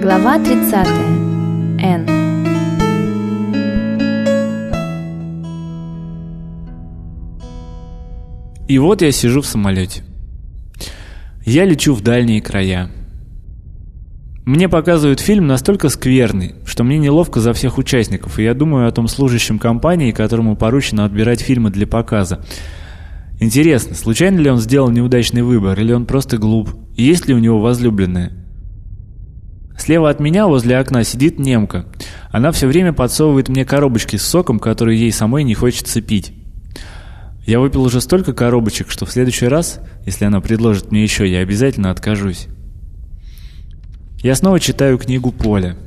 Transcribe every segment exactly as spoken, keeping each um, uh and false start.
Глава тридцатая. Н. И вот я сижу в самолете. Я лечу в дальние края. Мне показывают фильм настолько скверный, что мне неловко за всех участников, и я думаю о том служащем компании, которому поручено отбирать фильмы для показа. Интересно, случайно ли он сделал неудачный выбор, или он просто глуп? И есть ли у него возлюбленная? Слева от меня возле окна сидит немка. Она все время подсовывает мне коробочки с соком, которые ей самой не хочется пить. Я выпил уже столько коробочек, что в следующий раз, если она предложит мне еще, я обязательно откажусь. Я снова читаю книгу Поля.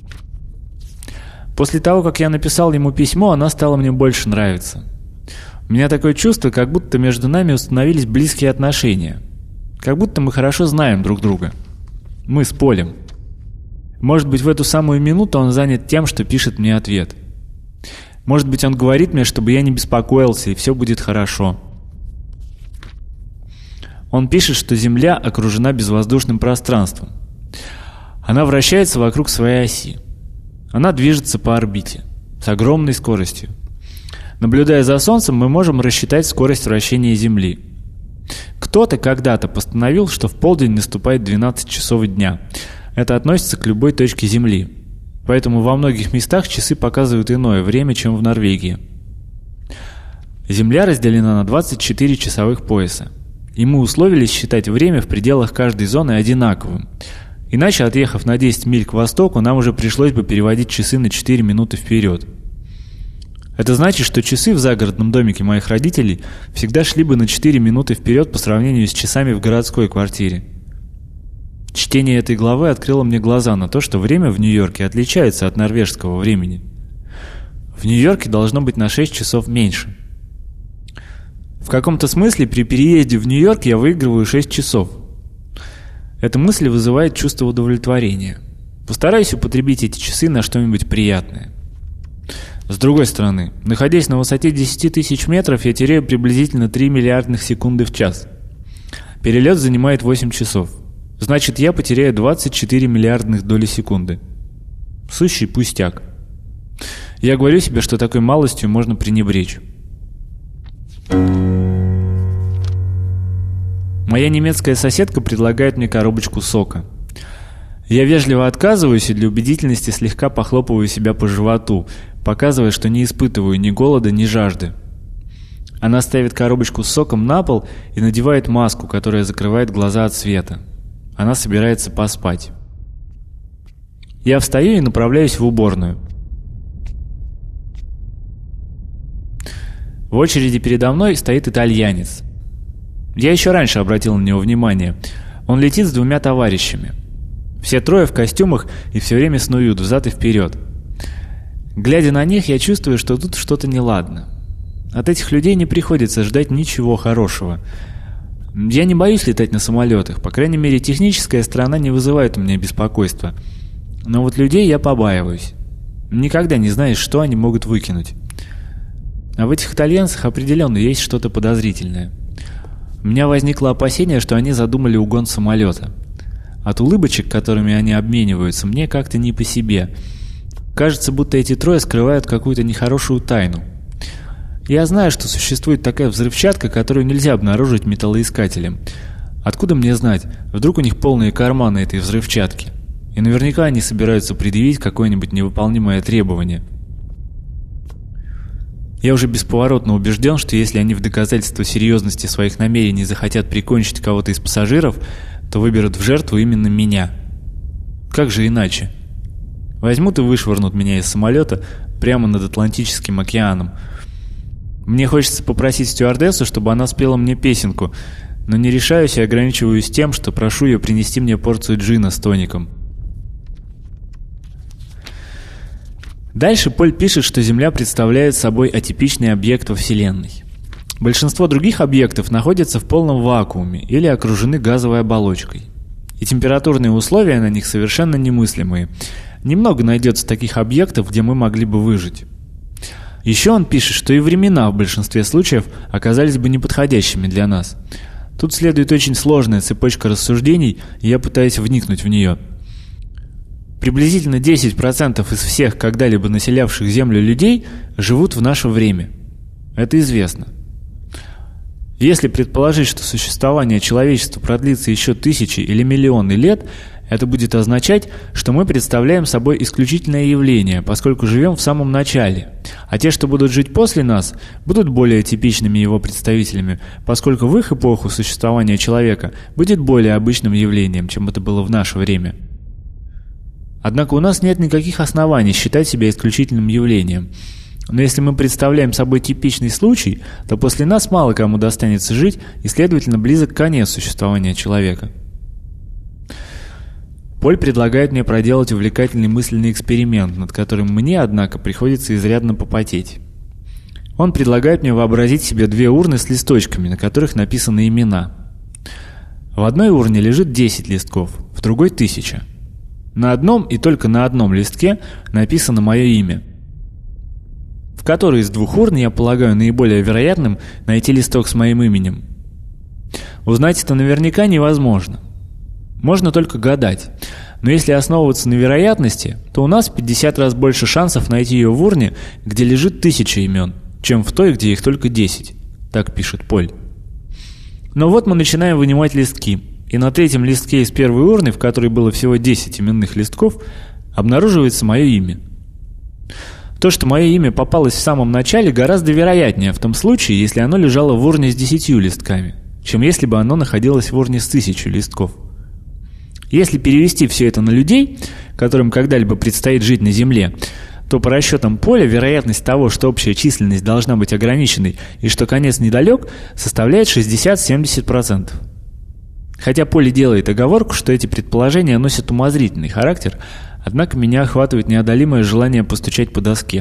После того, как я написал ему письмо, она стала мне больше нравиться. У меня такое чувство, как будто между нами установились близкие отношения. Как будто мы хорошо знаем друг друга. Мы с Полем. Может быть, в эту самую минуту он занят тем, что пишет мне ответ. Может быть, он говорит мне, чтобы я не беспокоился, и все будет хорошо. Он пишет, что Земля окружена безвоздушным пространством. Она вращается вокруг своей оси. Она движется по орбите с огромной скоростью. Наблюдая за Солнцем, мы можем рассчитать скорость вращения Земли. Кто-то когда-то постановил, что в полдень наступает двенадцать часов дня. Это относится к любой точке Земли. Поэтому во многих местах часы показывают иное время, чем в Норвегии. Земля разделена на двадцать четыре часовых пояса. И мы условились считать время в пределах каждой зоны одинаковым. Иначе, отъехав на десять миль к востоку, нам уже пришлось бы переводить часы на четыре минуты вперед. Это значит, что часы в загородном домике моих родителей всегда шли бы на четыре минуты вперед по сравнению с часами в городской квартире. Чтение этой главы открыло мне глаза на то, что время в Нью-Йорке отличается от норвежского времени. В Нью-Йорке должно быть на шесть часов меньше. В каком-то смысле при переезде в Нью-Йорк я выигрываю шесть часов. Эта мысль вызывает чувство удовлетворения. Постараюсь употребить эти часы на что-нибудь приятное. С другой стороны, находясь на высоте десять тысяч метров, я теряю приблизительно три миллиардных секунды в час. Перелет занимает восемь часов. Значит, я потеряю двадцать четыре миллиардных доли секунды. Сущий пустяк. Я говорю себе, что такой малостью можно пренебречь. Моя немецкая соседка предлагает мне коробочку сока. Я вежливо отказываюсь и для убедительности слегка похлопываю себя по животу, показывая, что не испытываю ни голода, ни жажды. Она ставит коробочку с соком на пол и надевает маску, которая закрывает глаза от света. Она собирается поспать. Я встаю и направляюсь в уборную. В очереди передо мной стоит итальянец. Я еще раньше обратил на него внимание. Он летит с двумя товарищами. Все трое в костюмах и все время снуют взад и вперед. Глядя на них, я чувствую, что тут что-то неладно. От этих людей не приходится ждать ничего хорошего. Я не боюсь летать на самолетах, по крайней мере, техническая сторона не вызывает у меня беспокойства. Но вот людей я побаиваюсь. Никогда не знаешь, что они могут выкинуть. А в этих итальянцах определенно есть что-то подозрительное. У меня возникло опасение, что они задумали угон самолета. От улыбочек, которыми они обмениваются, мне как-то не по себе. Кажется, будто эти трое скрывают какую-то нехорошую тайну. Я знаю, что существует такая взрывчатка, которую нельзя обнаружить металлоискателем. Откуда мне знать? Вдруг у них полные карманы этой взрывчатки. И наверняка они собираются предъявить какое-нибудь невыполнимое требование. Я уже бесповоротно убежден, что если они в доказательство серьезности своих намерений захотят прикончить кого-то из пассажиров, то выберут в жертву именно меня. Как же иначе? Возьмут и вышвырнут меня из самолета прямо над Атлантическим океаном. Мне хочется попросить стюардессу, чтобы она спела мне песенку, но не решаюсь и ограничиваюсь тем, что прошу ее принести мне порцию джина с тоником. Дальше Поль пишет, что Земля представляет собой атипичный объект во Вселенной. Большинство других объектов находятся в полном вакууме или окружены газовой оболочкой. И температурные условия на них совершенно немыслимые. Немного найдется таких объектов, где мы могли бы выжить. Еще он пишет, что и времена в большинстве случаев оказались бы неподходящими для нас. Тут следует очень сложная цепочка рассуждений, и я пытаюсь вникнуть в нее. Приблизительно десять процентов из всех когда-либо населявших Землю людей живут в наше время. Это известно. Если предположить, что существование человечества продлится еще тысячи или миллионы лет, это будет означать, что мы представляем собой исключительное явление, поскольку живем в самом начале, а те, что будут жить после нас, будут более типичными его представителями, поскольку в их эпоху существования человека будет более обычным явлением, чем это было в наше время. Однако у нас нет никаких оснований считать себя исключительным явлением. Но если мы представляем собой типичный случай, то после нас мало кому достанется жить, и, следовательно, близок конец существования человека. Поль предлагает мне проделать увлекательный мысленный эксперимент, над которым мне, однако, приходится изрядно попотеть. Он предлагает мне вообразить себе две урны с листочками, на которых написаны имена. В одной урне лежит десять листков, в другой – тысяча. На одном и только на одном листке написано мое имя. В которой из двух урн я полагаю наиболее вероятным найти листок с моим именем? Узнать это наверняка невозможно. Можно только гадать. Но если основываться на вероятности, то у нас пятьдесят раз больше шансов найти ее в урне, где лежит тысяча имен, чем в той, где их только десять. Так пишет Поль. Но вот мы начинаем вынимать листки, и на третьем листке из первой урны, в которой было всего десять именных листков, обнаруживается мое имя. То, что мое имя попалось в самом начале, гораздо вероятнее в том случае, если оно лежало в урне с десятью листками, чем если бы оно находилось в урне с тысячей листков. Если перевести все это на людей, которым когда-либо предстоит жить на Земле, то по расчетам Поля вероятность того, что общая численность должна быть ограниченной и что конец недалек, составляет шестьдесят-семьдесят процентов. Хотя Поль делает оговорку, что эти предположения носят умозрительный характер, однако меня охватывает неодолимое желание постучать по доске.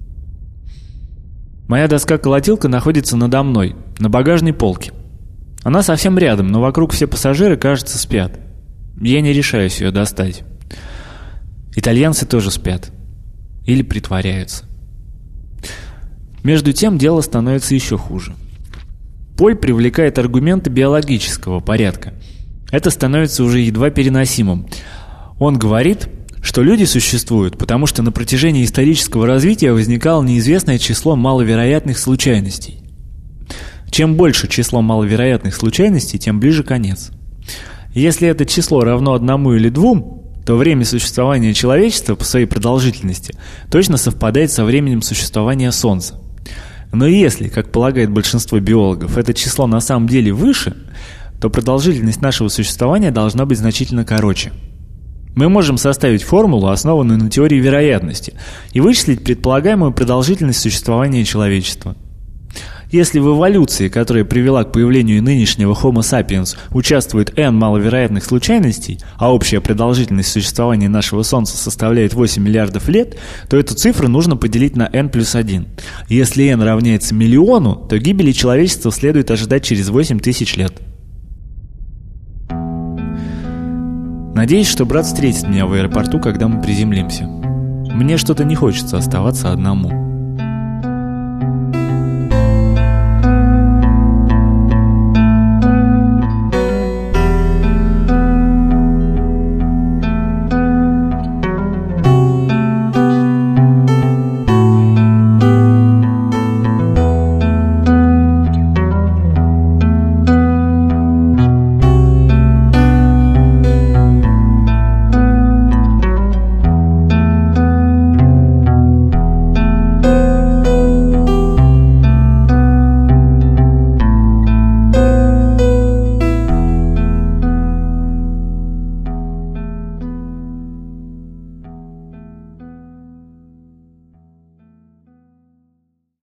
Моя доска-колотилка находится надо мной, на багажной полке. Она совсем рядом, но вокруг все пассажиры, кажется, спят. Я не решаюсь ее достать. Итальянцы тоже спят. Или притворяются. Между тем дело становится еще хуже. Поль привлекает аргументы биологического порядка. Это становится уже едва переносимым. Он говорит, что люди существуют, потому что на протяжении исторического развития возникало неизвестное число маловероятных случайностей. Чем больше число маловероятных случайностей, тем ближе конец. Если это число равно одному или двум, то время существования человечества по своей продолжительности точно совпадает со временем существования Солнца. Но если, как полагает большинство биологов, это число на самом деле выше, то продолжительность нашего существования должна быть значительно короче. Мы можем составить формулу, основанную на теории вероятности, и вычислить предполагаемую продолжительность существования человечества. Если в эволюции, которая привела к появлению нынешнего Homo sapiens, участвует n маловероятных случайностей, а общая продолжительность существования нашего Солнца составляет восемь миллиардов лет, то эту цифру нужно поделить на n плюс один. Если n равняется миллиону, то гибели человечества следует ожидать через восемь тысяч лет. Надеюсь, что брат встретит меня в аэропорту, когда мы приземлимся. Мне что-то не хочется оставаться одному.